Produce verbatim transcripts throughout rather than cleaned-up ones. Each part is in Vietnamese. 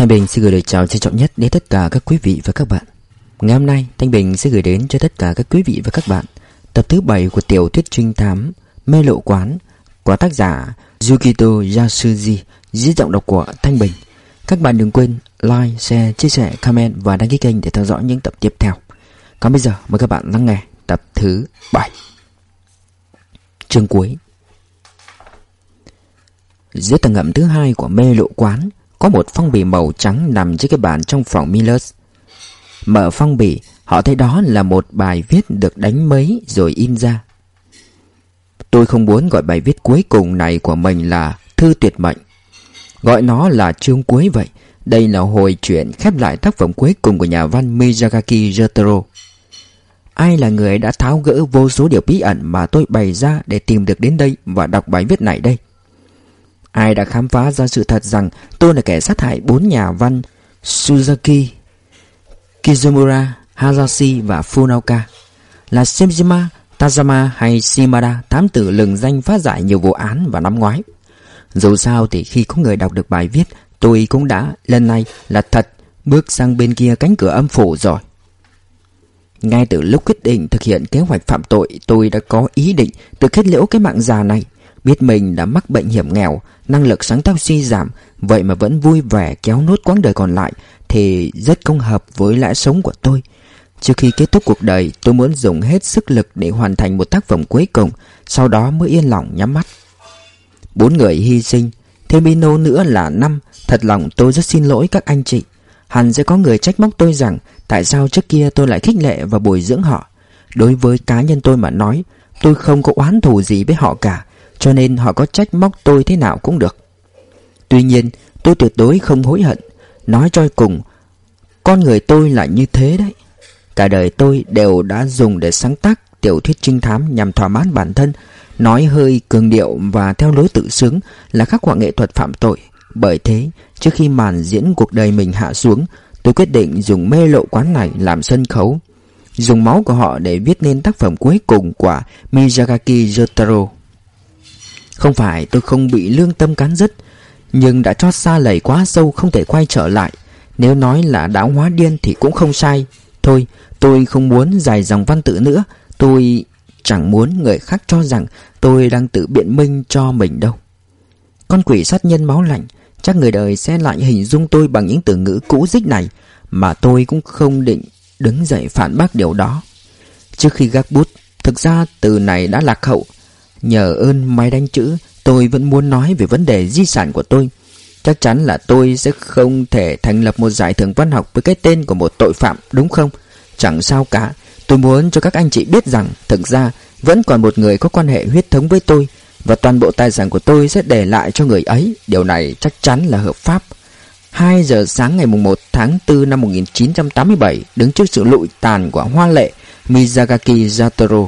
Thanh Bình xin gửi lời chào trân trọng nhất đến tất cả các quý vị và các bạn. Ngày hôm nay, Thanh Bình sẽ gửi đến cho tất cả các quý vị và các bạn tập thứ bảy của tiểu thuyết trinh thám Mê Lộ Quán của tác giả Yukito Yasuji dưới giọng đọc của Thanh Bình. Các bạn đừng quên like, share, chia sẻ, comment và đăng ký kênh để theo dõi những tập tiếp theo. Còn bây giờ mời các bạn lắng nghe tập thứ bảy. Chương cuối. Dưới tầng ngầm thứ hai của Mê Lộ Quán có một phong bì màu trắng nằm trên cái bàn trong phòng Millers. Mở phong bì, họ thấy đó là một bài viết được đánh mấy rồi in ra. Tôi không muốn gọi bài viết cuối cùng này của mình là thư tuyệt mệnh, gọi nó là chương cuối vậy. Đây là hồi truyện khép lại tác phẩm cuối cùng của nhà văn Miyazaki Jotaro. Ai là người đã tháo gỡ vô số điều bí ẩn mà tôi bày ra để tìm được đến đây và đọc bài viết này đây? Ai đã khám phá ra sự thật rằng tôi là kẻ sát hại bốn nhà văn Suzaki, Kizumura, Hayashi và Funaoka? Là Sejima, Tazama hay Shimada, thám tử lừng danh phá giải nhiều vụ án vào năm ngoái? Dù sao thì khi có người đọc được bài viết, tôi cũng đã, lần này là thật, bước sang bên kia cánh cửa âm phủ rồi. Ngay từ lúc quyết định thực hiện kế hoạch phạm tội, tôi đã có ý định tự kết liễu cái mạng già này. Biết mình đã mắc bệnh hiểm nghèo, năng lực sáng tạo suy giảm, vậy mà vẫn vui vẻ kéo nốt quãng đời còn lại thì rất không hợp với lẽ sống của tôi. Trước khi kết thúc cuộc đời, tôi muốn dùng hết sức lực để hoàn thành một tác phẩm cuối cùng, sau đó mới yên lòng nhắm mắt. Bốn người hy sinh, thêm Bino nữa là năm. Thật lòng tôi rất xin lỗi các anh chị. Hẳn sẽ có người trách móc tôi rằng tại sao trước kia tôi lại khích lệ và bồi dưỡng họ. Đối với cá nhân tôi mà nói, tôi không có oán thù gì với họ cả, cho nên họ có trách móc tôi thế nào cũng được. Tuy nhiên, tôi tuyệt đối không hối hận. Nói cho cùng, con người tôi là như thế đấy. Cả đời tôi đều đã dùng để sáng tác tiểu thuyết trinh thám nhằm thỏa mãn bản thân, nói hơi cường điệu và theo lối tự sướng là khắc họa nghệ thuật phạm tội. Bởi thế, trước khi màn diễn cuộc đời mình hạ xuống, tôi quyết định dùng Mê Lộ Quán này làm sân khấu, dùng máu của họ để viết nên tác phẩm cuối cùng của Miyazaki Jotaro. Không phải tôi không bị lương tâm cắn rứt, nhưng đã chót xa lầy quá sâu không thể quay trở lại. Nếu nói là đã hóa điên thì cũng không sai. Thôi, tôi không muốn dài dòng văn tự nữa. Tôi chẳng muốn người khác cho rằng tôi đang tự biện minh cho mình đâu. Con quỷ sát nhân máu lạnh, chắc người đời sẽ lại hình dung tôi bằng những từ ngữ cũ dích này, mà tôi cũng không định đứng dậy phản bác điều đó. Trước khi gác bút, thực ra từ này đã lạc hậu. Nhờ ơn máy đánh chữ, tôi vẫn muốn nói về vấn đề di sản của tôi. Chắc chắn là tôi sẽ không thể thành lập một giải thưởng văn học với cái tên của một tội phạm, đúng không? Chẳng sao cả. Tôi muốn cho các anh chị biết rằng thực ra vẫn còn một người có quan hệ huyết thống với tôi, và toàn bộ tài sản của tôi sẽ để lại cho người ấy. Điều này chắc chắn là hợp pháp. Hai giờ sáng ngày mùng một tháng tư năm một nghìn chín trăm tám mươi bảy, đứng trước sự lụi tàn của hoa lệ Miyazaki Jotaro.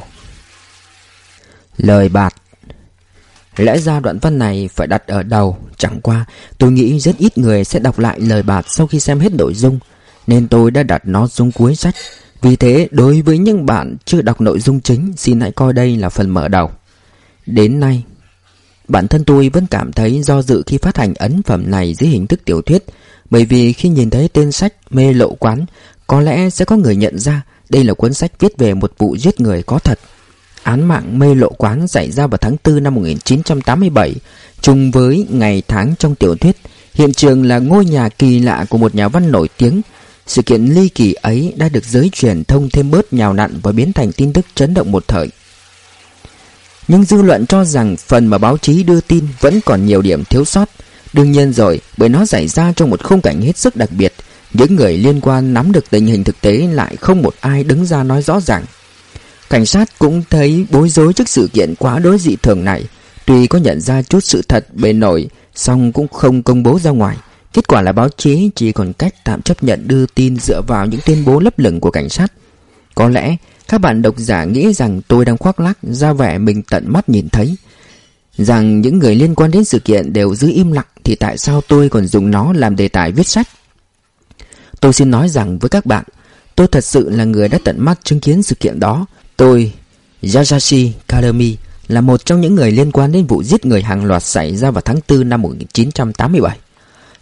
Lời bạt. Lẽ ra đoạn văn này phải đặt ở đầu, chẳng qua tôi nghĩ rất ít người sẽ đọc lại lời bạt sau khi xem hết nội dung, nên tôi đã đặt nó xuống cuối sách. Vì thế, đối với những bạn chưa đọc nội dung chính, xin hãy coi đây là phần mở đầu. Đến nay, bản thân tôi vẫn cảm thấy do dự khi phát hành ấn phẩm này dưới hình thức tiểu thuyết, bởi vì khi nhìn thấy tên sách Mê Lộ Quán, có lẽ sẽ có người nhận ra đây là cuốn sách viết về một vụ giết người có thật. Án mạng Mê Lộ Quán xảy ra vào tháng tư năm một nghìn chín trăm tám mươi bảy, trùng với ngày tháng trong tiểu thuyết. Hiện trường là ngôi nhà kỳ lạ của một nhà văn nổi tiếng. Sự kiện ly kỳ ấy đã được giới truyền thông thêm bớt nhào nặn và biến thành tin tức chấn động một thời. Nhưng dư luận cho rằng phần mà báo chí đưa tin vẫn còn nhiều điểm thiếu sót. Đương nhiên rồi, bởi nó xảy ra trong một khung cảnh hết sức đặc biệt. Những người liên quan nắm được tình hình thực tế lại không một ai đứng ra nói rõ ràng. Cảnh sát cũng thấy bối rối trước sự kiện quá đối dị thường này. Tuy có nhận ra chút sự thật bề nổi, song cũng không công bố ra ngoài. Kết quả là báo chí chỉ còn cách tạm chấp nhận đưa tin dựa vào những tuyên bố lấp lửng của cảnh sát. Có lẽ các bạn độc giả nghĩ rằng tôi đang khoác lác ra vẻ mình tận mắt nhìn thấy, rằng những người liên quan đến sự kiện đều giữ im lặng, thì tại sao tôi còn dùng nó làm đề tài viết sách? Tôi xin nói rằng với các bạn, tôi thật sự là người đã tận mắt chứng kiến sự kiện đó. Tôi, Yasashi Karami, là một trong những người liên quan đến vụ giết người hàng loạt xảy ra vào tháng tư năm một nghìn chín trăm tám mươi bảy.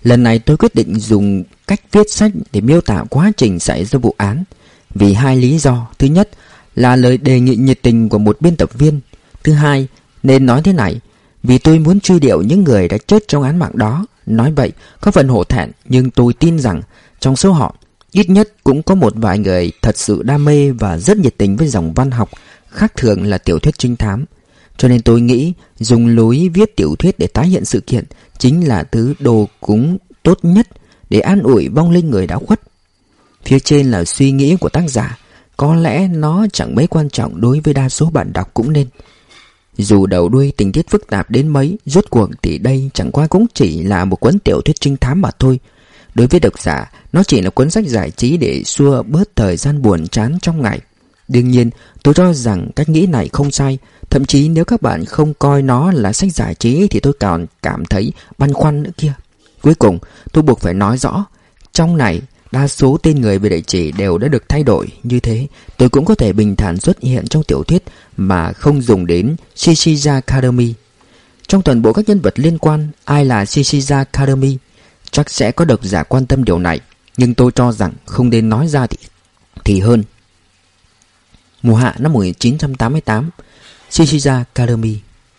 Lần này tôi quyết định dùng cách viết sách để miêu tả quá trình xảy ra vụ án, vì hai lý do. Thứ nhất là lời đề nghị nhiệt tình của một biên tập viên. Thứ hai, nên nói thế này, vì tôi muốn truy điệu những người đã chết trong án mạng đó. Nói vậy có phần hổ thẹn, nhưng tôi tin rằng trong số họ ít nhất cũng có một vài người thật sự đam mê và rất nhiệt tình với dòng văn học, khác thường là tiểu thuyết trinh thám. Cho nên tôi nghĩ dùng lối viết tiểu thuyết để tái hiện sự kiện chính là thứ đồ cúng tốt nhất để an ủi vong linh người đã khuất. Phía trên là suy nghĩ của tác giả, có lẽ nó chẳng mấy quan trọng đối với đa số bạn đọc cũng nên. Dù đầu đuôi tình tiết phức tạp đến mấy, rốt cuộc thì đây chẳng qua cũng chỉ là một cuốn tiểu thuyết trinh thám mà thôi. Đối với độc giả, nó chỉ là cuốn sách giải trí để xua bớt thời gian buồn chán trong ngày. Đương nhiên, tôi cho rằng cách nghĩ này không sai. Thậm chí nếu các bạn không coi nó là sách giải trí thì tôi còn cảm thấy băn khoăn nữa kia. Cuối cùng, tôi buộc phải nói rõ, trong này đa số tên người về địa chỉ đều đã được thay đổi. Như thế, tôi cũng có thể bình thản xuất hiện trong tiểu thuyết mà không dùng đến Shichiza Karumi. Trong toàn bộ các nhân vật liên quan, ai là Shichiza Karumi? Chắc sẽ có độc giả quan tâm điều này, nhưng tôi cho rằng không nên nói ra thì, thì hơn. Mùa hạ năm một nghìn chín trăm tám mươi tám, Shichiza Karumi.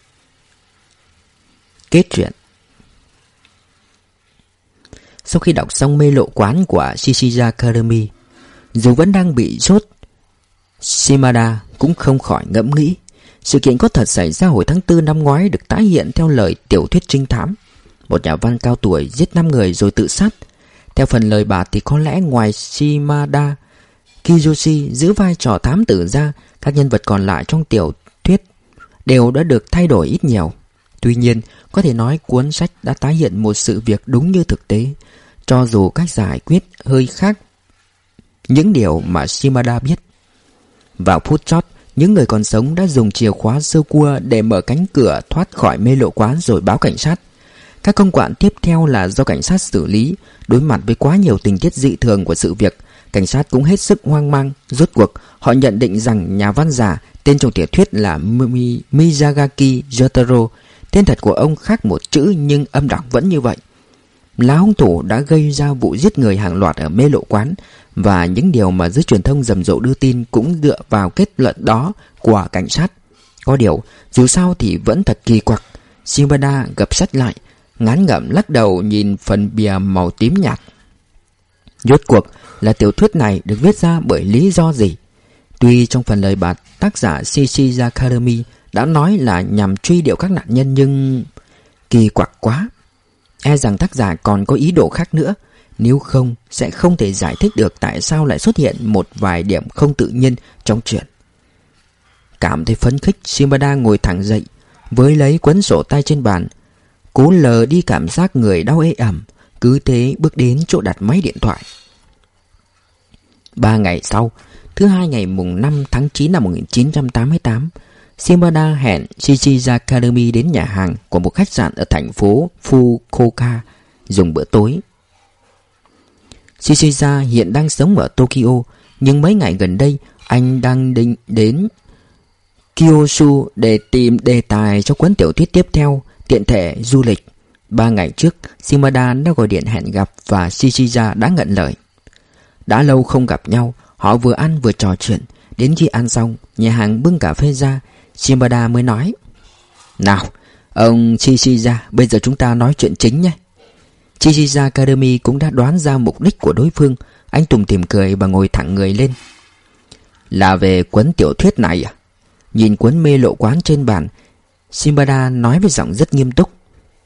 Kết truyện. Sau khi đọc xong Mê Lộ Quán của Shichiza Karumi, dù vẫn đang bị sốt, Shimada cũng không khỏi ngẫm nghĩ sự kiện có thật xảy ra hồi tháng tư năm ngoái được tái hiện theo lời tiểu thuyết trinh thám. Một nhà văn cao tuổi giết năm người rồi tự sát. Theo phần lời bà thì có lẽ ngoài Shimada, Kiyoshi giữ vai trò thám tử ra, các nhân vật còn lại trong tiểu thuyết đều đã được thay đổi ít nhiều. Tuy nhiên, có thể nói cuốn sách đã tái hiện một sự việc đúng như thực tế, cho dù cách giải quyết hơi khác những điều mà Shimada biết. Vào phút chót, những người còn sống đã dùng chìa khóa sơ cua để mở cánh cửa thoát khỏi Mê Lộ Quán rồi báo cảnh sát. Các công đoạn tiếp theo là do cảnh sát xử lý. Đối mặt với quá nhiều tình tiết dị thường của sự việc, cảnh sát cũng hết sức hoang mang. Rốt cuộc, họ nhận định rằng nhà văn giả tên trong tiểu thuyết là Miyazaki Jotaro. Tên thật của ông khác một chữ nhưng âm đọc vẫn như vậy. Là hung thủ đã gây ra vụ giết người hàng loạt ở Mê Lộ Quán, và những điều mà giới truyền thông rầm rộ đưa tin cũng dựa vào kết luận đó của cảnh sát. Có điều, dù sao thì vẫn thật kỳ quặc. Shimada gập sách lại, ngán ngẩm lắc đầu nhìn phần bìa màu tím nhạt. Rốt cuộc là tiểu thuyết này được viết ra bởi lý do gì? Tuy trong phần lời bạt, tác giả Shichiza Karumi đã nói là nhằm truy điệu các nạn nhân, nhưng kỳ quặc quá. E rằng tác giả còn có ý đồ khác nữa. Nếu không, sẽ không thể giải thích được tại sao lại xuất hiện một vài điểm không tự nhiên trong chuyện. Cảm thấy phấn khích, Shimada ngồi thẳng dậy, với lấy cuốn sổ tay trên bàn, cố lờ đi cảm giác người đau ê ẩm. Cứ thế bước đến chỗ đặt máy điện thoại. Ba ngày sau, thứ hai ngày mùng năm tháng chín năm một nghìn chín trăm tám mươi tám, Shimada hẹn Shichiza Karumi đến nhà hàng của một khách sạn ở thành phố Fukuoka dùng bữa tối. Shichiza hiện đang sống ở Tokyo, nhưng mấy ngày gần đây anh đang định đến Kyushu để tìm đề tài cho cuốn tiểu thuyết tiếp theo, tiện thể du lịch. Ba ngày trước, Shimada đã gọi điện hẹn gặp và Shichiza đã ngnhận lời. Đã lâu không gặp nhau, họ vừa ăn vừa trò chuyện. Đến khi ăn xong, nhà hàng bưng cà phê ra, Shimada mới nói: "Nào, ông Shichiza, bây giờ chúng ta nói chuyện chính nhé." Shichiza Karumi cũng đã đoán ra mục đích của đối phương. Anh tủm tỉm cười và ngồi thẳng người lên. "Là về cuốn tiểu thuyết này à?" Nhìn cuốn Mê Lộ Quán trên bàn, Shimada nói với giọng rất nghiêm túc.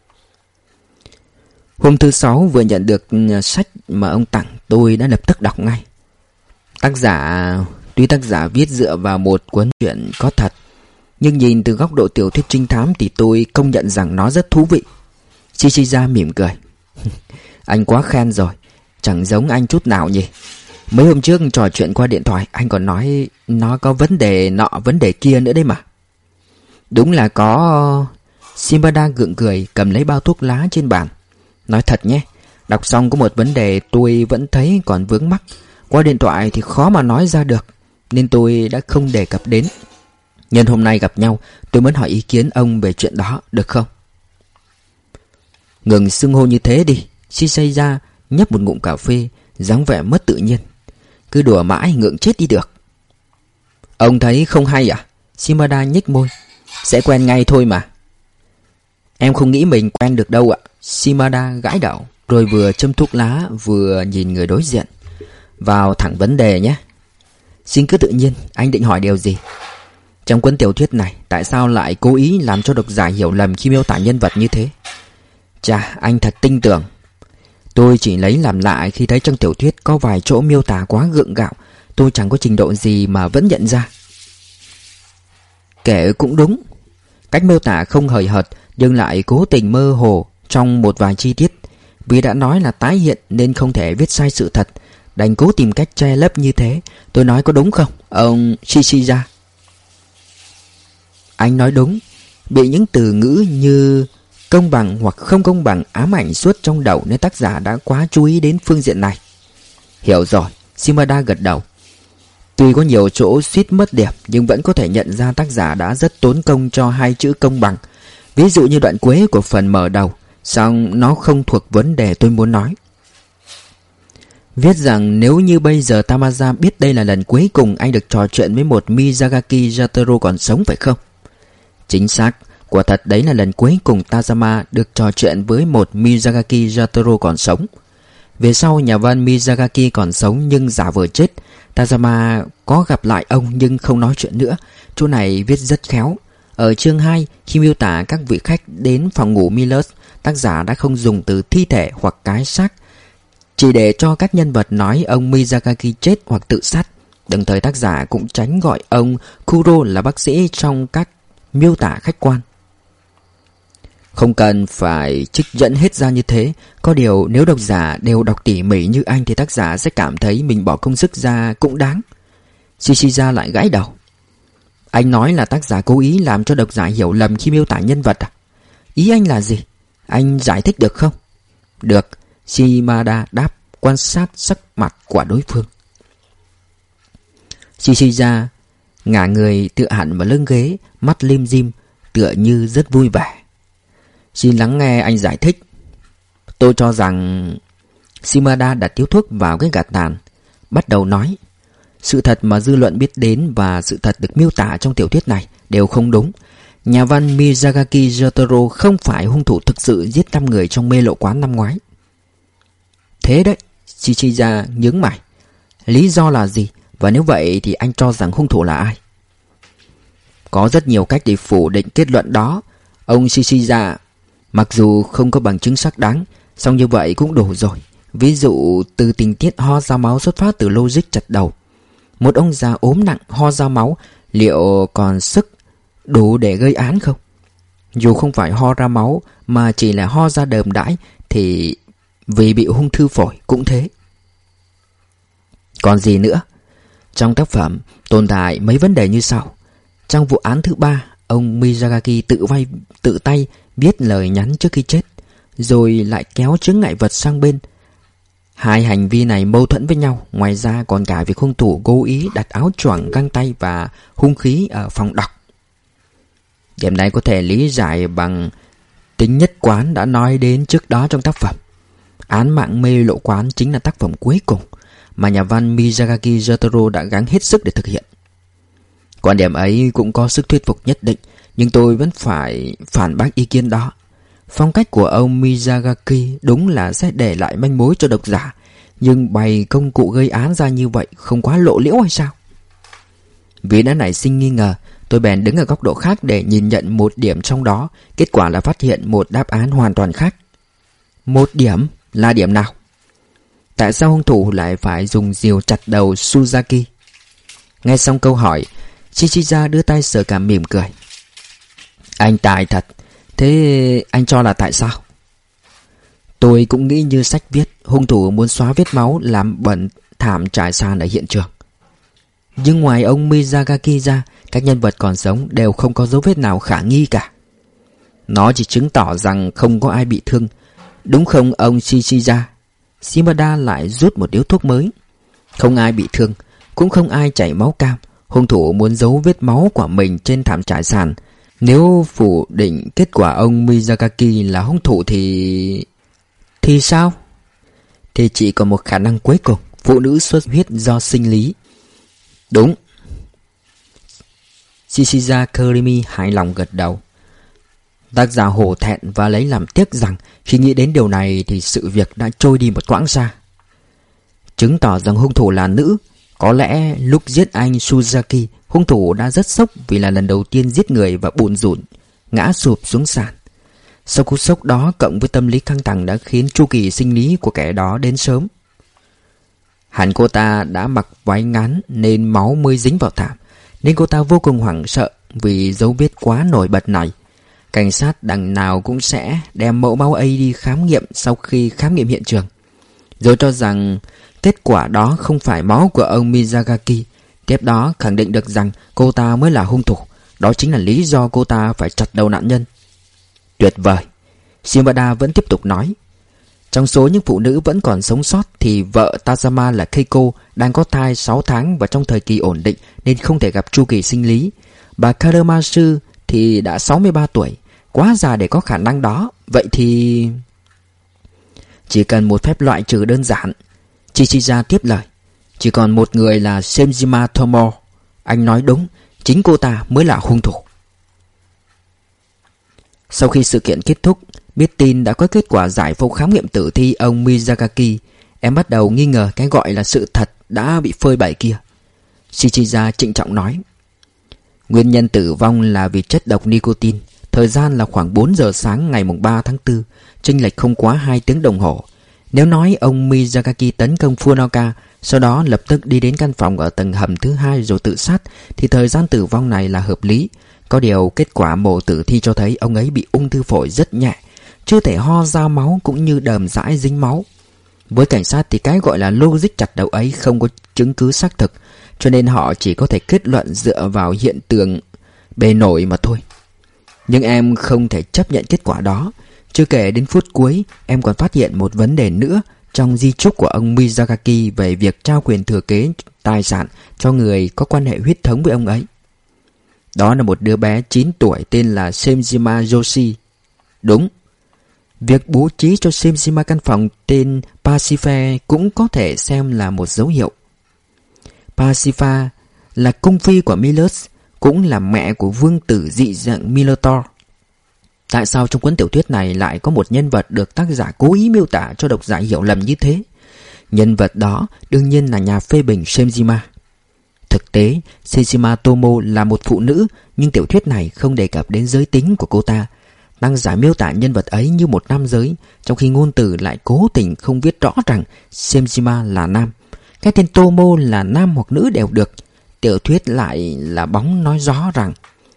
"Hôm thứ sáu vừa nhận được sách mà ông tặng, tôi đã lập tức đọc ngay. Tác giả... Tuy tác giả viết dựa vào một cuốn truyện có thật, nhưng nhìn từ góc độ tiểu thuyết trinh thám thì tôi công nhận rằng nó rất thú vị." Shichiza mỉm cười. "Anh quá khen rồi, chẳng giống anh chút nào nhỉ. Mấy hôm trước trò chuyện qua điện thoại, anh còn nói nó có vấn đề nọ vấn đề kia nữa đấy mà." "Đúng là có." Shimada gượng cười, cầm lấy bao thuốc lá trên bàn. "Nói thật nhé, đọc xong có một vấn đề tôi vẫn thấy còn vướng mắc. Qua điện thoại thì khó mà nói ra được, nên tôi đã không đề cập đến. Nhân hôm nay gặp nhau, tôi muốn hỏi ý kiến ông về chuyện đó, được không?" "Ngừng xưng hô như thế đi, Shiseiya nhấp một ngụm cà phê, dáng vẻ mất tự nhiên. Cứ đùa mãi ngượng chết đi được. Ông thấy không hay à? Shimada nhếch môi. Sẽ quen ngay thôi mà. Em không nghĩ mình quen được đâu ạ. Shimada gãi đầu, rồi vừa châm thuốc lá vừa nhìn người đối diện. Vào thẳng vấn đề nhé. Xin cứ tự nhiên, anh định hỏi điều gì? Trong cuốn tiểu thuyết này, tại sao lại cố ý làm cho độc giả hiểu lầm khi miêu tả nhân vật như thế? Chà, anh thật tinh tường. Tôi chỉ lấy làm lạ khi thấy trong tiểu thuyết có vài chỗ miêu tả quá gượng gạo. Tôi chẳng có trình độ gì mà vẫn nhận ra. Kể cũng đúng. Cách miêu tả không hời hợt nhưng lại cố tình mơ hồ trong một vài chi tiết. Vì đã nói là tái hiện nên không thể viết sai sự thật, đành cố tìm cách che lấp như thế. Tôi nói có đúng không, ông Shishiza? Anh nói đúng. Bị những từ ngữ như công bằng hoặc không công bằng ám ảnh suốt trong đầu nên tác giả đã quá chú ý đến phương diện này. Hiểu rồi, Shimada gật đầu. Tuy có nhiều chỗ suýt mất điểm nhưng vẫn có thể nhận ra tác giả đã rất tốn công cho hai chữ công bằng. Ví dụ như đoạn cuối của phần mở đầu, song nó không thuộc vấn đề tôi muốn nói. Viết rằng nếu như bây giờ Tamaza biết đây là lần cuối cùng anh được trò chuyện với một Miyazaki Jotaro còn sống phải không? Chính xác, quả thật đấy là lần cuối cùng Tazama được trò chuyện với một Miyazaki Jotaro còn sống. Về sau nhà văn Miyazaki còn sống nhưng giả vờ chết. Tazama có gặp lại ông nhưng không nói chuyện nữa. Chỗ này viết rất khéo. Ở chương hai, khi miêu tả các vị khách đến phòng ngủ Millers, tác giả đã không dùng từ thi thể hoặc cái xác, chỉ để cho các nhân vật nói ông Miyazaki chết hoặc tự sát. Đồng thời tác giả cũng tránh gọi ông Kuro là bác sĩ trong các miêu tả khách quan. Không cần phải trích dẫn hết ra như thế. Có điều nếu độc giả đều đọc tỉ mỉ như anh thì tác giả sẽ cảm thấy mình bỏ công sức ra cũng đáng. Shishiza lại gãi đầu. Anh nói là tác giả cố ý làm cho độc giả hiểu lầm khi miêu tả nhân vật à? Ý anh là gì? Anh giải thích được không? Được, Shimada đáp, quan sát sắc mặt của đối phương. Shishiza ngả người tựa hẳn vào lưng ghế, mắt lim dim, tựa như rất vui vẻ. Xin lắng nghe anh giải thích. Tôi cho rằng... Shimada đặt điếu thuốc vào cái gạt tàn, bắt đầu nói. Sự thật mà dư luận biết đến và sự thật được miêu tả trong tiểu thuyết này đều không đúng. Nhà văn Miyazaki Jotaro không phải hung thủ thực sự giết năm người trong mê lộ quán năm ngoái. Thế đấy, Shishiza nhướng mày. Lý do là gì? Và nếu vậy thì anh cho rằng hung thủ là ai? Có rất nhiều cách để phủ định kết luận đó, ông Shishiza. Mặc dù không có bằng chứng xác đáng, song như vậy cũng đủ rồi. Ví dụ từ tình tiết ho ra máu xuất phát từ logic chặt đầu. Một ông già ốm nặng ho ra máu, liệu còn sức đủ để gây án không? Dù không phải ho ra máu mà chỉ là ho ra đờm đãi thì vì bị ung thư phổi cũng thế. Còn gì nữa? Trong tác phẩm tồn tại mấy vấn đề như sau. Trong vụ án thứ ba, ông Miyazaki tự vay tự tay viết lời nhắn trước khi chết, rồi lại kéo chướng ngại vật sang bên. Hai hành vi này mâu thuẫn với nhau. Ngoài ra còn cả việc hung thủ cố ý đặt áo choàng, găng tay và hung khí ở phòng đọc. Điểm này có thể lý giải bằng tính nhất quán đã nói đến trước đó trong tác phẩm. Án mạng mê lộ quán chính là tác phẩm cuối cùng mà nhà văn Miyazaki Jotaro đã gắng hết sức để thực hiện. Quan điểm ấy cũng có sức thuyết phục nhất định, nhưng tôi vẫn phải phản bác ý kiến đó. Phong cách của ông Miyazaki đúng là sẽ để lại manh mối cho độc giả, nhưng bày công cụ gây án ra như vậy không quá lộ liễu hay sao? Vì đã nảy sinh nghi ngờ, tôi bèn đứng ở góc độ khác để nhìn nhận một điểm trong đó. Kết quả là phát hiện một đáp án hoàn toàn khác. Một điểm là điểm nào? Tại sao hung thủ lại phải dùng rìu chặt đầu Suzaki? Nghe xong câu hỏi, Shishiza đưa tay sờ cảm mỉm cười. Anh tài thật. Thế anh cho là tại sao? Tôi cũng nghĩ như sách viết, hung thủ muốn xóa vết máu làm bẩn thảm trải sàn ở hiện trường. Nhưng ngoài ông Miyazaki ra, các nhân vật còn sống đều không có dấu vết nào khả nghi cả. Nó chỉ chứng tỏ rằng không có ai bị thương. Đúng không ông Shishiza? Shimada lại rút một điếu thuốc mới. Không ai bị thương, cũng không ai chảy máu cam. Hung thủ muốn giấu vết máu của mình trên thảm trải sàn. Nếu phủ định kết quả ông Miyazaki là hung thủ thì... Thì sao? thì chỉ còn một khả năng cuối cùng, phụ nữ xuất huyết do sinh lý. Đúng. Shichiza Kurimi hài lòng gật đầu. Tác giả hổ thẹn và lấy làm tiếc rằng khi nghĩ đến điều này thì sự việc đã trôi đi một quãng xa. Chứng tỏ rằng hung thủ là nữ. Có lẽ lúc giết anh Suzaki, hung thủ đã rất sốc vì là lần đầu tiên giết người và bủn rủn, ngã sụp xuống sàn. Sau cú sốc đó cộng với tâm lý căng thẳng đã khiến chu kỳ sinh lý của kẻ đó đến sớm. Hẳn cô ta đã mặc váy ngắn nên máu mới dính vào thảm, nên cô ta vô cùng hoảng sợ vì dấu vết quá nổi bật này. Cảnh sát đằng nào cũng sẽ đem mẫu máu ấy đi khám nghiệm sau khi khám nghiệm hiện trường, rồi cho rằng kết quả đó không phải máu của ông Miyazaki. Tiếp đó khẳng định được rằng cô ta mới là hung thủ. Đó chính là lý do cô ta phải chặt đầu nạn nhân. Tuyệt vời. Shimada vẫn tiếp tục nói. Trong số những phụ nữ vẫn còn sống sót thì vợ Tazama là Keiko đang có thai sáu tháng và trong thời kỳ ổn định nên không thể gặp chu kỳ sinh lý. Bà Karamasu thì đã sáu mươi ba tuổi, quá già để có khả năng đó. Vậy thì... chỉ cần một phép loại trừ đơn giản. Chichiza tiếp lời. Chỉ còn một người là Senjima Tomo. Anh nói đúng, chính cô ta mới là hung thủ. Sau khi sự kiện kết thúc, biết tin đã có kết quả giải phẫu khám nghiệm tử thi ông Miyazaki, em bắt đầu nghi ngờ cái gọi là sự thật đã bị phơi bày kia. Shichiza trịnh trọng nói. Nguyên nhân tử vong là vì chất độc nicotine. Thời gian là khoảng bốn giờ sáng ngày ba tháng tư, chênh lệch không quá hai tiếng đồng hồ. Nếu nói ông Miyazaki tấn công Funaoka, sau đó lập tức đi đến căn phòng ở tầng hầm thứ hai rồi tự sát, thì thời gian tử vong này là hợp lý. Có điều kết quả mổ tử thi cho thấy ông ấy bị ung thư phổi rất nhẹ, chưa thể ho ra máu cũng như đờm dãi dính máu. Với cảnh sát thì cái gọi là logic chặt đầu ấy không có chứng cứ xác thực, cho nên họ chỉ có thể kết luận dựa vào hiện tượng bề nổi mà thôi. Nhưng em không thể chấp nhận kết quả đó. Chưa kể đến phút cuối, em còn phát hiện một vấn đề nữa trong di chúc của ông Miyazaki về việc trao quyền thừa kế tài sản cho người có quan hệ huyết thống với ông ấy. Đó là một đứa bé chín tuổi tên là Senjima Yoshi. Đúng. Việc bố trí cho Senjima căn phòng tên Pacifa cũng có thể xem là một dấu hiệu. Pacifa là cung phi của Milos, cũng là mẹ của vương tử dị dạng Minotaur. Tại sao trong cuốn tiểu thuyết này lại có một nhân vật được tác giả cố ý miêu tả cho độc giả hiểu lầm như thế? Nhân vật đó đương nhiên là nhà phê bình Senjima. Thực tế, Senjima Tomo là một phụ nữ, nhưng tiểu thuyết này không đề cập đến giới tính của cô ta. Tác giả miêu tả nhân vật ấy như một nam giới, trong khi ngôn từ lại cố tình không viết rõ rằng Senjima là nam. Cái tên Tomo là nam hoặc nữ đều được. Tiểu thuyết lại là bóng nói rõ rằng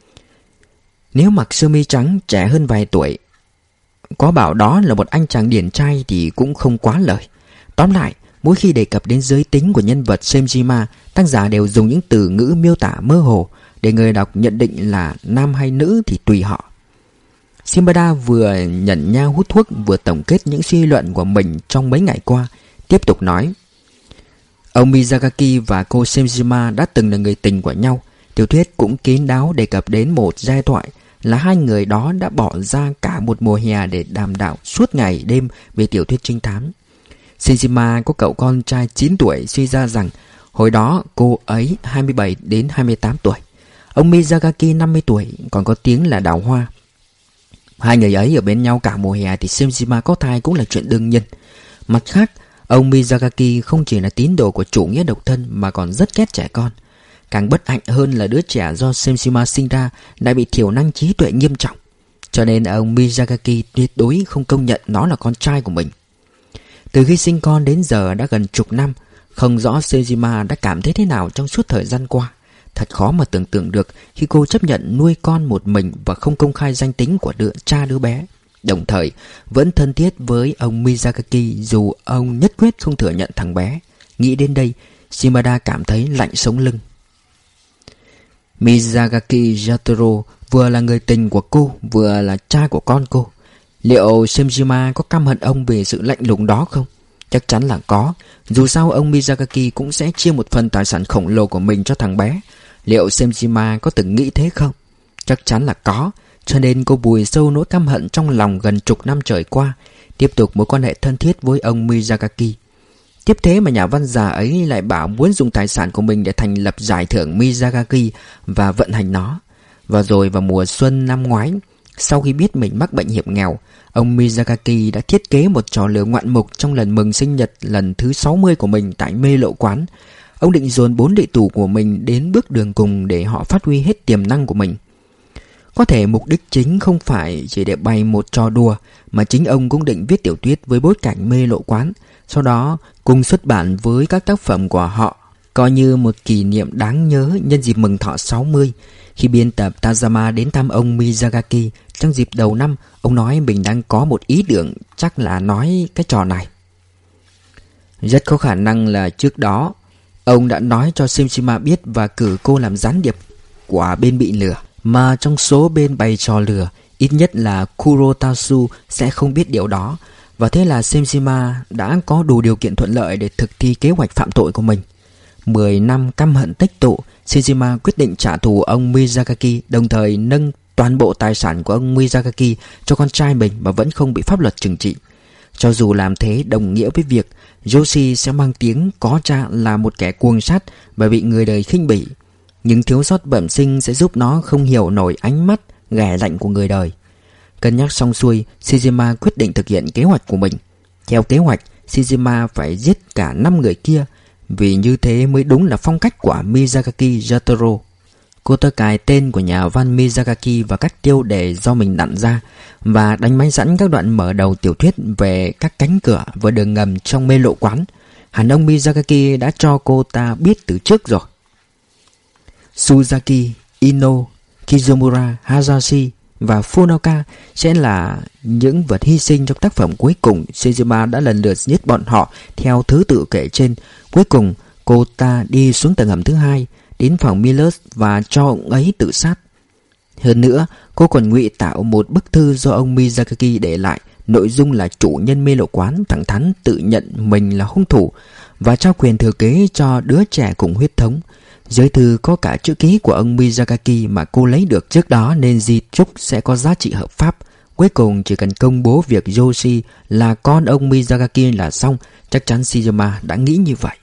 nếu mặc sơ mi trắng trẻ hơn vài tuổi, có bảo đó là một anh chàng điển trai thì cũng không quá lời. Tóm lại, mỗi khi đề cập đến giới tính của nhân vật Senjima, tác giả đều dùng những từ ngữ miêu tả mơ hồ để người đọc nhận định là nam hay nữ thì tùy họ. Shimada vừa nhẩn nha hút thuốc vừa tổng kết những suy luận của mình trong mấy ngày qua, tiếp tục nói. Ông Miyazaki và cô Senjima đã từng là người tình của nhau. Tiểu thuyết cũng kín đáo đề cập đến một giai thoại là hai người đó đã bỏ ra cả một mùa hè để đàm đạo suốt ngày đêm về tiểu thuyết trinh thám. Senjima có cậu con trai chín tuổi, suy ra rằng hồi đó cô ấy hai mươi bảy đến hai mươi tám tuổi. Ông Miyazaki năm mươi tuổi, còn có tiếng là đào hoa. Hai người ấy ở bên nhau cả mùa hè thì Senjima có thai cũng là chuyện đương nhiên. Mặt khác, ông Miyazaki không chỉ là tín đồ của chủ nghĩa độc thân mà còn rất ghét trẻ con. Càng bất hạnh hơn là đứa trẻ do Senjima sinh ra đã bị thiểu năng trí tuệ nghiêm trọng, cho nên ông Miyazaki tuyệt đối không công nhận nó là con trai của mình. Từ khi sinh con đến giờ đã gần chục năm, không rõ Senjima đã cảm thấy thế nào trong suốt thời gian qua. Thật khó mà tưởng tượng được khi cô chấp nhận nuôi con một mình và không công khai danh tính của đứa cha đứa bé, đồng thời vẫn thân thiết với ông Miyazaki dù ông nhất quyết không thừa nhận thằng bé. Nghĩ đến đây, Shimada cảm thấy lạnh sống lưng. Miyazaki Yatoro vừa là người tình của cô, vừa là cha của con cô. Liệu Senjima có căm hận ông vì sự lạnh lùng đó không? Chắc chắn là có. Dù sao ông Miyazaki cũng sẽ chia một phần tài sản khổng lồ của mình cho thằng bé. Liệu Senjima có từng nghĩ thế không? Chắc chắn là có. Cho nên cô vùi sâu nỗi căm hận trong lòng gần chục năm trời qua, tiếp tục mối quan hệ thân thiết với ông Miyazaki. Tiếp thế mà nhà văn già ấy lại bảo muốn dùng tài sản của mình để thành lập giải thưởng Miyazaki và vận hành nó. Và rồi vào mùa xuân năm ngoái, sau khi biết mình mắc bệnh hiểm nghèo, ông Miyazaki đã thiết kế một trò lửa ngoạn mục trong lần mừng sinh nhật lần thứ sáu mươi của mình tại mê lộ quán. Ông định dồn bốn đệ tủ của mình đến bước đường cùng để họ phát huy hết tiềm năng của mình. Có thể mục đích chính không phải chỉ để bày một trò đùa, mà chính ông cũng định viết tiểu thuyết với bối cảnh mê lộ quán, sau đó cùng xuất bản với các tác phẩm của họ, coi như một kỷ niệm đáng nhớ nhân dịp mừng thọ sáu mươi. Khi biên tập Tazama đến thăm ông Miyazaki trong dịp đầu năm, ông nói mình đang có một ý tưởng, chắc là nói cái trò này. Rất có khả năng là trước đó ông đã nói cho Shimishima biết và cử cô làm gián điệp của bên bị lừa, mà trong số bên bày trò lừa, ít nhất là Kurotatsu sẽ không biết điều đó. Và thế là Shimishima đã có đủ điều kiện thuận lợi để thực thi kế hoạch phạm tội của mình. Mười năm căm hận tích tụ, Shimishima quyết định trả thù ông Miyazaki, đồng thời nâng toàn bộ tài sản của ông Miyazaki cho con trai mình mà vẫn không bị pháp luật trừng trị. Cho dù làm thế đồng nghĩa với việc Yoshi sẽ mang tiếng có cha là một kẻ cuồng sát và bị người đời khinh bỉ, nhưng thiếu sót bẩm sinh sẽ giúp nó không hiểu nổi ánh mắt ghẻ lạnh của người đời. Cân nhắc xong xuôi, Shijima quyết định thực hiện kế hoạch của mình. Theo kế hoạch, Shijima phải giết cả năm người kia, vì như thế mới đúng là phong cách của Miyazaki Jotaro. Cô ta cài tên của nhà văn Miyazaki và các tiêu đề do mình đặt ra, và đánh máy sẵn các đoạn mở đầu tiểu thuyết về các cánh cửa và đường ngầm trong mê lộ quán. Hẳn ông Miyazaki đã cho cô ta biết từ trước rồi. Suzaki, Ino, Kizumura, Hayashi và Funaoka sẽ là những vật hy sinh trong tác phẩm cuối cùng. Shijima đã lần lượt giết bọn họ theo thứ tự kể trên. Cuối cùng, cô ta đi xuống tầng hầm thứ hai, đến phòng Millers và cho ông ấy tự sát. Hơn nữa, cô còn ngụy tạo một bức thư do ông Miyazaki để lại. Nội dung là chủ nhân mê lộ quán thẳng thắn tự nhận mình là hung thủ và trao quyền thừa kế cho đứa trẻ cùng huyết thống. Dưới thư có cả chữ ký của ông Miyazaki mà cô lấy được trước đó, nên di chúc sẽ có giá trị hợp pháp. Cuối cùng chỉ cần công bố việc Yoshi là con ông Miyazaki là xong. Chắc chắn Shijima đã nghĩ như vậy.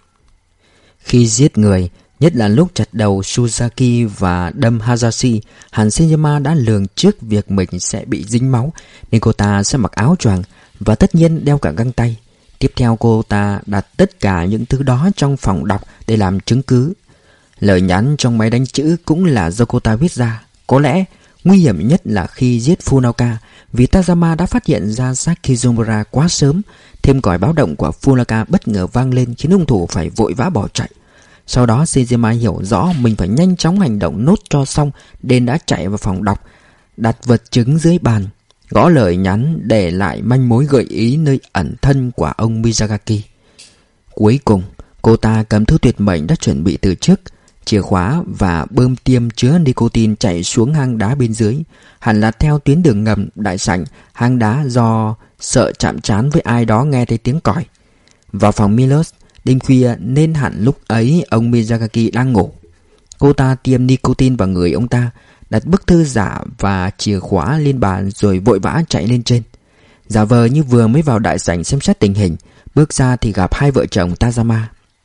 Khi giết người, nhất là lúc chặt đầu Suzaki và đâm Hayashi, hẳn Shijima đã lường trước việc mình sẽ bị dính máu, nên cô ta sẽ mặc áo choàng và tất nhiên đeo cả găng tay. Tiếp theo, cô ta đặt tất cả những thứ đó trong phòng đọc để làm chứng cứ. Lời nhắn trong máy đánh chữ cũng là do cô ta viết ra. Có lẽ nguy hiểm nhất là khi giết Funaoka, vì Tazama đã phát hiện ra xác Kizumura quá sớm. Thêm còi báo động của Funaoka bất ngờ vang lên khiến hung thủ phải vội vã bỏ chạy. Sau đó Shijima hiểu rõ mình phải nhanh chóng hành động nốt cho xong, nên đã chạy vào phòng đọc, đặt vật chứng dưới bàn, gõ lời nhắn để lại manh mối gợi ý nơi ẩn thân của ông Miyazaki. Cuối cùng, cô ta cầm thư tuyệt mệnh đã chuẩn bị từ trước, chìa khóa và bơm tiêm chứa nicotine, chạy xuống hang đá bên dưới. Hẳn là theo tuyến đường ngầm đại sảnh hang đá do sợ chạm trán với ai đó nghe thấy tiếng còi. Vào phòng Millers, đêm khuya nên hẳn lúc ấy ông Miyazaki đang ngủ. Cô ta tiêm nicotine vào người ông ta, đặt bức thư giả và chìa khóa lên bàn rồi vội vã chạy lên trên. Giả vờ như vừa mới vào đại sảnh xem xét tình hình, bước ra thì gặp hai vợ chồng Tazama.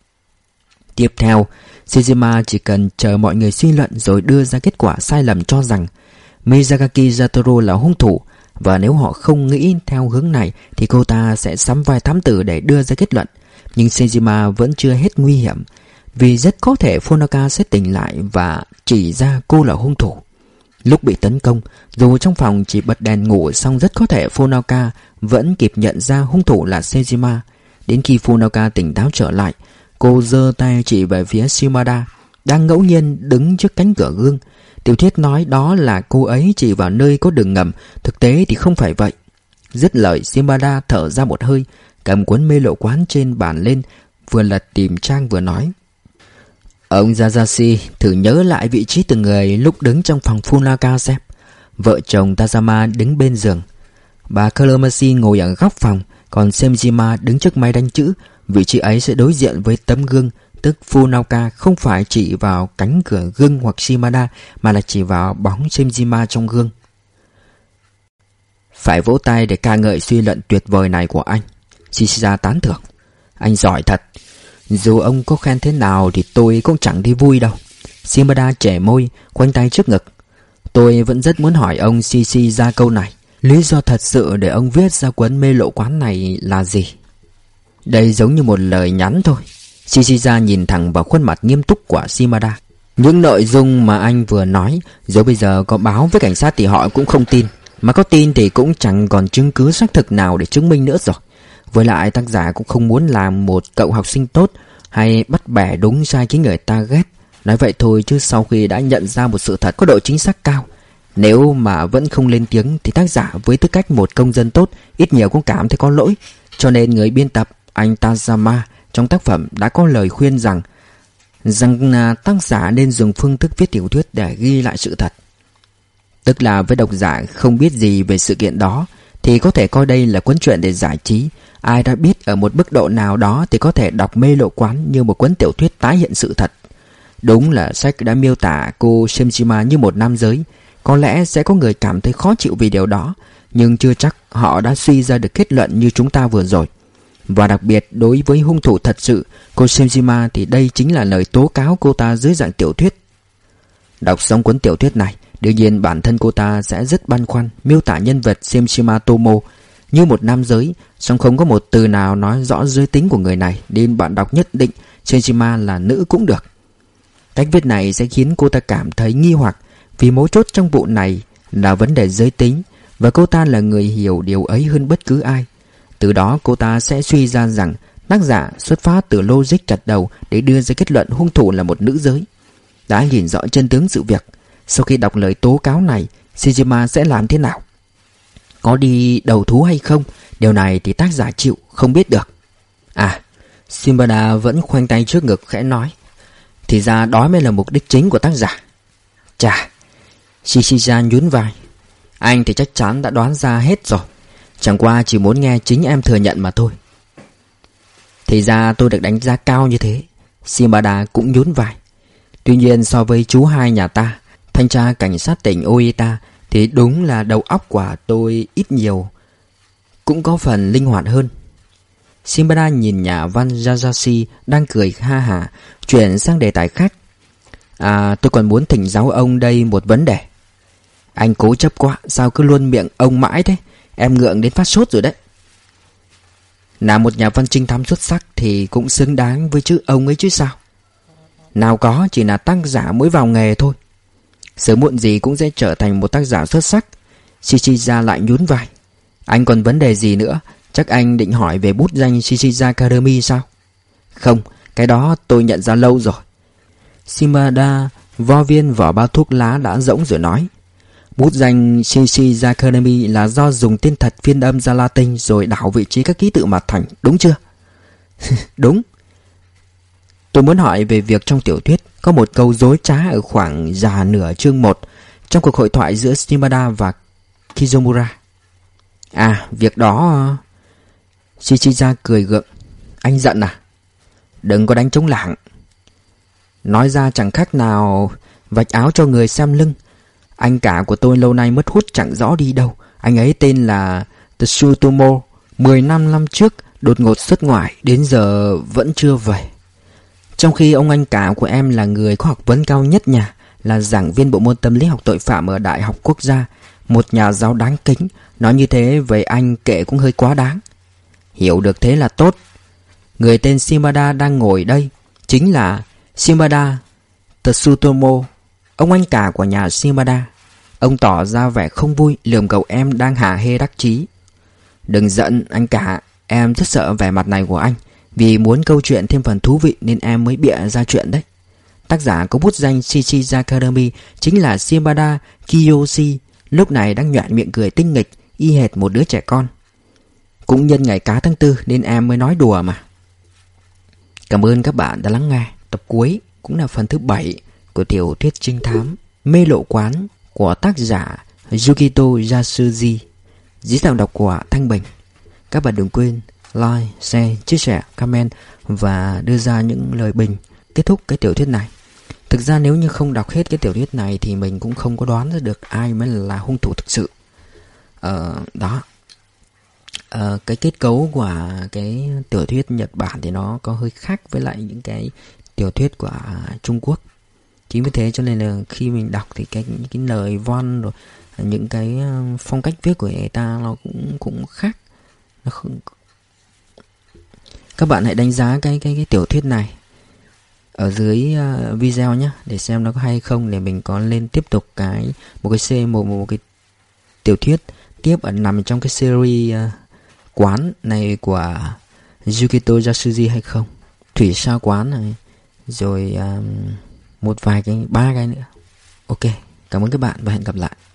Tiếp theo, Shijima chỉ cần chờ mọi người suy luận rồi đưa ra kết quả sai lầm cho rằng Miyazaki Jotaro là hung thủ, và nếu họ không nghĩ theo hướng này thì cô ta sẽ sắm vai thám tử để đưa ra kết luận. Nhưng Shijima vẫn chưa hết nguy hiểm, vì rất có thể Funaoka sẽ tỉnh lại và chỉ ra cô là hung thủ. Lúc bị tấn công, dù trong phòng chỉ bật đèn ngủ, song rất có thể Funaoka vẫn kịp nhận ra hung thủ là Shijima. Đến khi Funaoka tỉnh táo trở lại, cô giơ tay chỉ về phía Shimada đang ngẫu nhiên đứng trước cánh cửa gương. Tiểu thuyết nói đó là cô ấy chỉ vào nơi có đường ngầm, thực tế thì không phải vậy. Dứt lời, Shimada thở ra một hơi, cầm cuốn mê lộ quán trên bàn lên, vừa lật tìm trang vừa nói: Ông Yazashi thử nhớ lại vị trí từng người lúc đứng trong phòng Funaoka xem. Vợ chồng Tazama đứng bên giường, bà Kuramashi ngồi ở góc phòng, còn Shijima đứng trước máy đánh chữ. Vị trí ấy sẽ đối diện với tấm gương, tức Funaoka không phải chỉ vào cánh cửa gương hoặc Shimada, mà là chỉ vào bóng Shijima trong gương. Phải vỗ tay để ca ngợi suy luận tuyệt vời này của anh, Shishida tán thưởng. Anh giỏi thật. Dù ông có khen thế nào thì tôi cũng chẳng thấy vui đâu. Shimada chẻ môi, khoanh tay trước ngực. Tôi vẫn rất muốn hỏi ông Shichiza câu này. Lý do thật sự để ông viết ra cuốn Mê Lộ Quán này là gì? Đây giống như một lời nhắn thôi. Shichiza nhìn thẳng vào khuôn mặt nghiêm túc của Shimada. Những nội dung mà anh vừa nói, dù bây giờ có báo với cảnh sát thì họ cũng không tin. Mà có tin thì cũng chẳng còn chứng cứ xác thực nào để chứng minh nữa rồi. Với lại tác giả cũng không muốn làm một cậu học sinh tốt hay bắt bẻ đúng sai khiến người ta ghét. Nói vậy thôi chứ sau khi đã nhận ra một sự thật có độ chính xác cao, nếu mà vẫn không lên tiếng thì tác giả với tư cách một công dân tốt ít nhiều cũng cảm thấy có lỗi. Cho nên người biên tập anh Tazama trong tác phẩm đã có lời khuyên rằng rằng tác giả nên dùng phương thức viết tiểu thuyết để ghi lại sự thật. Tức là với độc giả không biết gì về sự kiện đó thì có thể coi đây là cuốn truyện để giải trí. Ai đã biết ở một mức độ nào đó thì có thể đọc Mê Lộ Quán như một cuốn tiểu thuyết tái hiện sự thật. Đúng là sách đã miêu tả cô Shimishima như một nam giới. Có lẽ sẽ có người cảm thấy khó chịu vì điều đó, nhưng chưa chắc họ đã suy ra được kết luận như chúng ta vừa rồi. Và đặc biệt đối với hung thủ thật sự, cô Shimishima, thì đây chính là lời tố cáo cô ta dưới dạng tiểu thuyết. Đọc xong cuốn tiểu thuyết này, đương nhiên bản thân cô ta sẽ rất băn khoăn miêu tả nhân vật Shimishima Tomo như một nam giới, song không có một từ nào nói rõ giới tính của người này, nên bạn đọc nhất định Shimishima là nữ cũng được. Cách viết này sẽ khiến cô ta cảm thấy nghi hoặc, vì mấu chốt trong vụ này là vấn đề giới tính, và cô ta là người hiểu điều ấy hơn bất cứ ai. Từ đó cô ta sẽ suy ra rằng tác giả xuất phát từ logic chặt đầu để đưa ra kết luận hung thủ là một nữ giới. Đã nhìn rõ chân tướng sự việc, sau khi đọc lời tố cáo này, Shijima sẽ làm thế nào? Có đi đầu thú hay không? Điều này thì tác giả chịu không biết được. À, Shimada vẫn khoanh tay trước ngực khẽ nói, thì ra đó mới là mục đích chính của tác giả. Chà, Shichiza nhún vai. Anh thì chắc chắn đã đoán ra hết rồi, chẳng qua chỉ muốn nghe chính em thừa nhận mà thôi. Thì ra tôi được đánh giá cao như thế. Shimada cũng nhún vai. Tuy nhiên so với chú hai nhà ta, thanh tra cảnh sát tỉnh Oita, thì đúng là đầu óc của tôi ít nhiều cũng có phần linh hoạt hơn. Shimada nhìn nhà văn Yazashi đang cười ha hả, chuyển sang đề tài khác. À, tôi còn muốn thỉnh giáo ông đây một vấn đề. Anh cố chấp quá, sao cứ luôn miệng ông mãi thế? Em ngượng đến phát sốt rồi đấy. Là một nhà văn trinh thám xuất sắc thì cũng xứng đáng với chữ ông ấy chứ sao? Nào có, chỉ là tác giả mới vào nghề thôi. Sớm muộn gì cũng sẽ trở thành một tác giả xuất sắc. Shichiza lại nhún vai. Anh còn vấn đề gì nữa? Chắc anh định hỏi về bút danh Shichiza Karami sao? Không, cái đó tôi nhận ra lâu rồi. Shimada vo viên vỏ bao thuốc lá đã rỗng rồi nói. Bút danh Shichiza Karami là do dùng tên thật phiên âm ra Latin rồi đảo vị trí các ký tự mà thành, đúng chưa? Đúng. Tôi muốn hỏi về việc trong tiểu thuyết có một câu dối trá ở khoảng già nửa chương một trong cuộc hội thoại giữa Shimada và Kizomura. À, việc đó... Shichiza cười gượng. Anh giận à? Đừng có đánh trống lảng. Nói ra chẳng khác nào vạch áo cho người xem lưng. Anh cả của tôi lâu nay mất hút chẳng rõ đi đâu. Anh ấy tên là Tsutomo. Mười năm năm trước đột ngột xuất ngoại, đến giờ vẫn chưa về. Trong khi ông anh cả của em là người có học vấn cao nhất nhà, là giảng viên bộ môn tâm lý học tội phạm ở Đại học Quốc gia, một nhà giáo đáng kính. Nói như thế về anh kệ cũng hơi quá đáng. Hiểu được thế là tốt. Người tên Shimada đang ngồi đây chính là Shimada Tsutomo, ông anh cả của nhà Shimada. Ông tỏ ra vẻ không vui, lườm cậu em đang hả hê đắc chí. Đừng giận anh cả, em rất sợ vẻ mặt này của anh. Vì muốn câu chuyện thêm phần thú vị nên em mới bịa ra chuyện đấy. Tác giả có bút danh Shichiza Karami chính là Shimada Kiyoshi, lúc này đang nhoẻn miệng cười tinh nghịch, y hệt một đứa trẻ con. Cũng nhân ngày cá tháng tư nên em mới nói đùa mà. Cảm ơn các bạn đã lắng nghe. Tập cuối cũng là phần thứ bảy của tiểu thuyết trinh thám Mê Lộ Quán của tác giả Yukito Yasuji, dưới giọng đọc của Thanh Bình. Các bạn đừng quên like, share, chia sẻ, comment và đưa ra những lời bình kết thúc cái tiểu thuyết này. Thực ra nếu như không đọc hết cái tiểu thuyết này thì mình cũng không có đoán ra được ai mới là hung thủ thực sự. Ờ, đó. Ờ, cái kết cấu của cái tiểu thuyết Nhật Bản thì nó có hơi khác với lại những cái tiểu thuyết của Trung Quốc. Chính vì thế cho nên là khi mình đọc thì cái những cái lời văn rồi những cái phong cách viết của người ta nó cũng cũng khác. Nó không... Các bạn hãy đánh giá cái cái cái tiểu thuyết này ở dưới uh, video nhé, để xem nó có hay không, để mình có lên tiếp tục cái một cái c một một cái tiểu thuyết tiếp ở nằm trong cái series uh, quán này của Yukito Yasuji hay không. Thủy sao quán này, rồi um, một vài cái ba cái nữa. Ok, cảm ơn các bạn và hẹn gặp lại.